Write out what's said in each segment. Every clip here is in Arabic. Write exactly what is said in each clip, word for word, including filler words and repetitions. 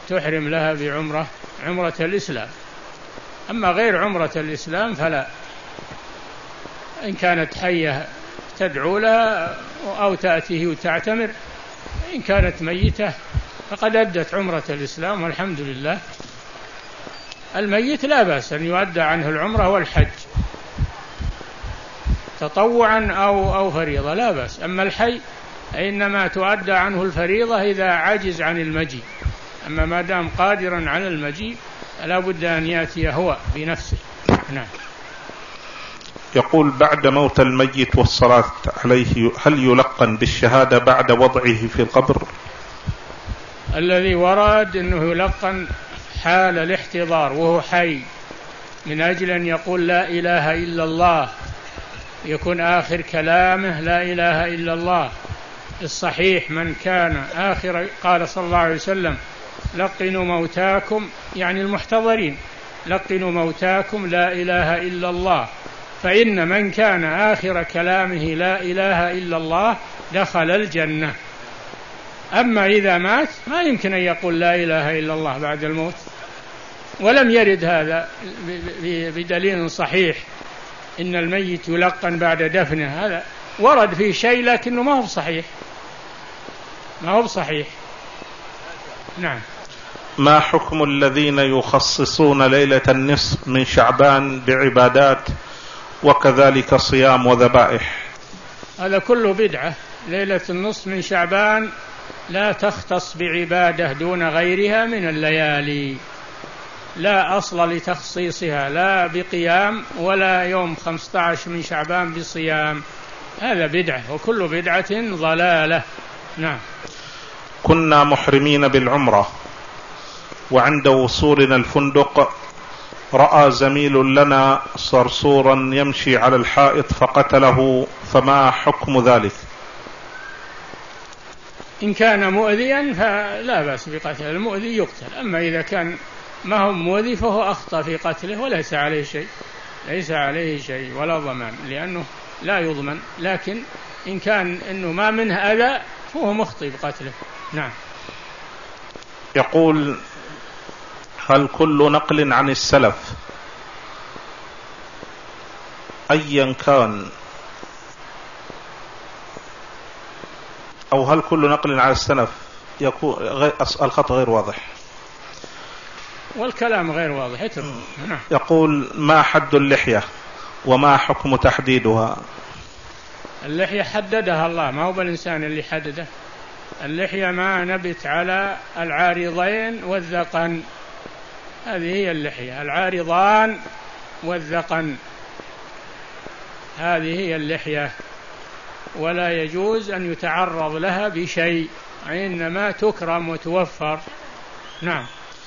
تحرم لها بعمرة عمرة الإسلام. أما غير عمرة الإسلام فلا، إن كانت حية تدعو لها أو تأتيه وتعتمر، إن كانت ميتة فقد أدت عمرة الإسلام والحمد لله. الميت لا بأس أن يؤدى عنه العمرة والحج تطوعا أو أو فريضة، لا بأس. أما الحي إنما تؤدى عنه الفريضة إذا عجز عن المجيء، أما ما دام قادرا على المجيء لا بد أن يأتي هو بنفسه. نعم. يقول: بعد موت الميت والصلاة عليه هل يلقن بالشهادة بعد وضعه في القبر؟ الذي ورد أنه يلقن حال الاحتضار وهو حي، من أجل أن يقول لا إله إلا الله، يكون آخر كلامه لا إله إلا الله. الصحيح من كان آخر، قال صلى الله عليه وسلم: لقنوا موتاكم، يعني المحتضرين، لقنوا موتاكم لا إله إلا الله، فإن من كان آخر كلامه لا إله إلا الله دخل الجنة. أما إذا مات ما يمكن أن يقول لا إله إلا الله بعد الموت، ولم يرد هذا بدليل صحيح إن الميت يلقن بعد دفنه. هذا ورد فيه شيء لكنه ما هو صحيح، ما هو صحيح. نعم. ما حكم الذين يخصصون ليلة النصف من شعبان بعبادات وكذلك صيام وذبائح؟ هذا كله بدعة. ليلة النصف من شعبان لا تختص بعبادة دون غيرها من الليالي، لا أصل لتخصيصها، لا بقيام ولا يوم خمسة عشر من شعبان بصيام. هذا بدعة، وكل بدعة ضلالة. نعم. كنا محرمين بالعمرة، وعند وصولنا الفندق رأى زميل لنا صرصورا يمشي على الحائط فقتله، فما حكم ذلك؟ إن كان مؤذيا فلا بأس بقتله، المؤذي يقتل. أما إذا كان ما هو مؤذي فهو أخطأ في قتله وليس عليه شيء، ليس عليه شيء ولا ضمان، لأنه لا يضمن. لكن إن كان إنه ما منه أذى فهو مخطئ بقتله. نعم. يقول: هل كل نقل عن السلف أيا كان، أو هل كل نقل عن السلف يكون غير، الخط غير واضح والكلام غير واضح. نعم. يقول: ما حد اللحية وما حكم تحديدها؟ اللحية حددها الله، ما هو بالإنسان اللي حدده. اللحية ما نبت على العارضين والذقن، هذه هي اللحية، العارضان والذقن، هذه هي اللحية، ولا يجوز أن يتعرض لها بشيء، إنما تكرم وتوفر. نعم.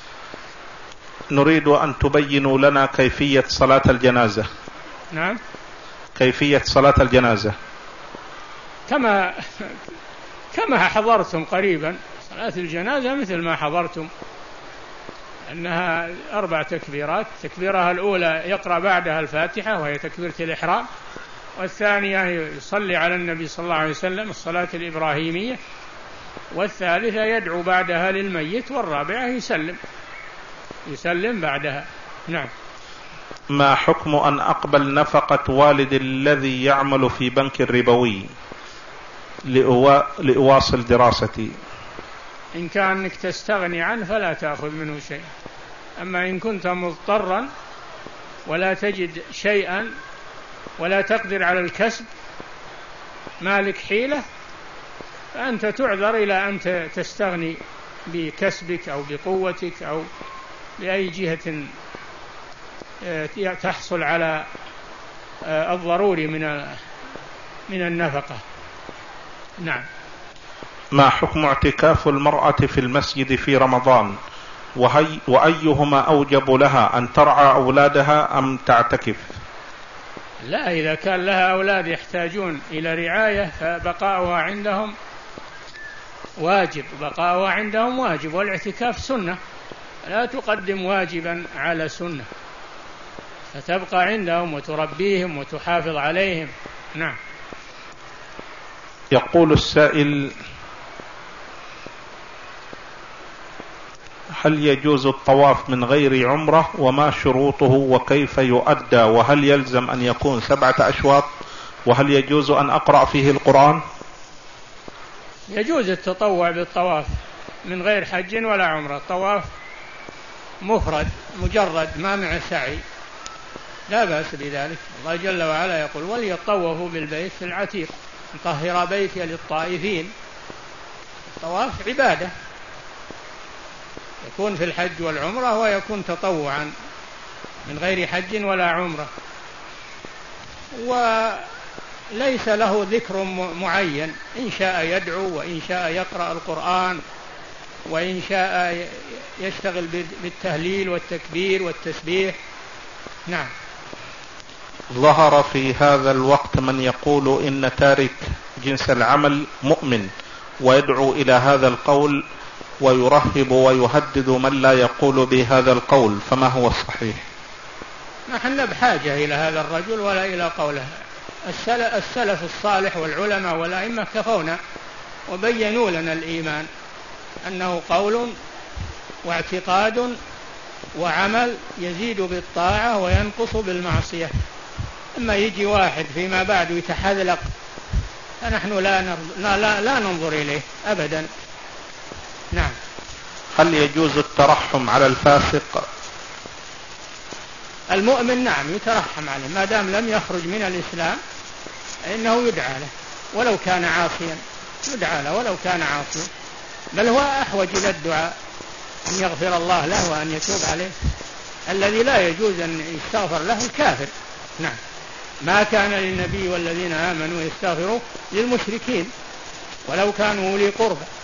نريد أن تبينوا لنا كيفية صلاة الجنازة. نعم. كيفية صلاة الجنازة كما كما حضرتم قريبا. صلاة الجنازة مثل ما حضرتم، أنها أربع تكبيرات. تكبيرها الأولى يقرأ بعدها الفاتحة وهي تكبيرة الإحرام، والثانية يصلي على النبي صلى الله عليه وسلم الصلاة الإبراهيمية، والثالثة يدعو بعدها للميت، والرابعة يسلم يسلم بعدها. نعم. ما حكم أن أقبل نفقة والد الذي يعمل في بنك الربوي لأواصل دراستي؟ إن كان أنك تستغني عنه فلا تأخذ منه شيء. أما إن كنت مضطرا ولا تجد شيئا ولا تقدر على الكسب، مالك حيلة، فأنت تعذر إلى أن تستغني بكسبك أو بقوتك أو بأي جهة تحصل على الضروري من من النفقة. نعم. ما حكم اعتكاف المرأة في المسجد في رمضان، وهي وأيهما أوجب لها، أن ترعى أولادها أم تعتكف؟ لا، إذا كان لها أولاد يحتاجون إلى رعاية فبقاؤها عندهم واجب، بقاؤها عندهم واجب، والاعتكاف سنة، لا تقدم واجبا على سنة، فتبقى عندهم وتربيهم وتحافظ عليهم. نعم. يقول السائل: هل يجوز الطواف من غير عمرة وما شروطه وكيف يؤدى وهل يلزم أن يكون سبعة أشواط وهل يجوز أن أقرأ فيه القرآن؟ يجوز التطوع بالطواف من غير حج ولا عمرة. الطواف مفرد مجرد ما مع سعي لا بأس بذلك. الله جل وعلا يقول وليطوفوا بالبيت العتيق طهر بيتي للطائفين. الطواف عبادة يكون في الحج والعمرة ويكون تطوعا من غير حج ولا عمرة، وليس له ذكر معين، إن شاء يدعو وإن شاء يقرأ القرآن وإن شاء يشتغل بالتهليل والتكبير والتسبيح. نعم. ظهر في هذا الوقت من يقول إن تارك جنس العمل مؤمن ويدعو إلى هذا القول ويرهب ويهدد من لا يقول بهذا القول، فما هو الصحيح؟ نحن بحاجة إلى هذا الرجل ولا إلى قوله. السلف الصالح والعلماء والأئمة كفونا وبينوا لنا الإيمان أنه قول واعتقاد وعمل يزيد بالطاعة وينقص بالمعصية. أما يجي واحد فيما بعد يتحذلق فنحن لا, لا, لا, لا ننظر إليه أبدا. نعم. هل يجوز الترحم على الفاسق؟ المؤمن نعم يترحم عليه ما دام لم يخرج من الإسلام إنه يدعى له ولو كان عاصيا، يدعى له ولو كان عاصيا، بل هو أحوج إلى الدعاء أن يغفر الله له وأن يتوب عليه. الذي لا يجوز أن يستغفر له الكافر. نعم. ما كان للنبي والذين آمنوا يستغفروا للمشركين ولو كانوا أولي قربى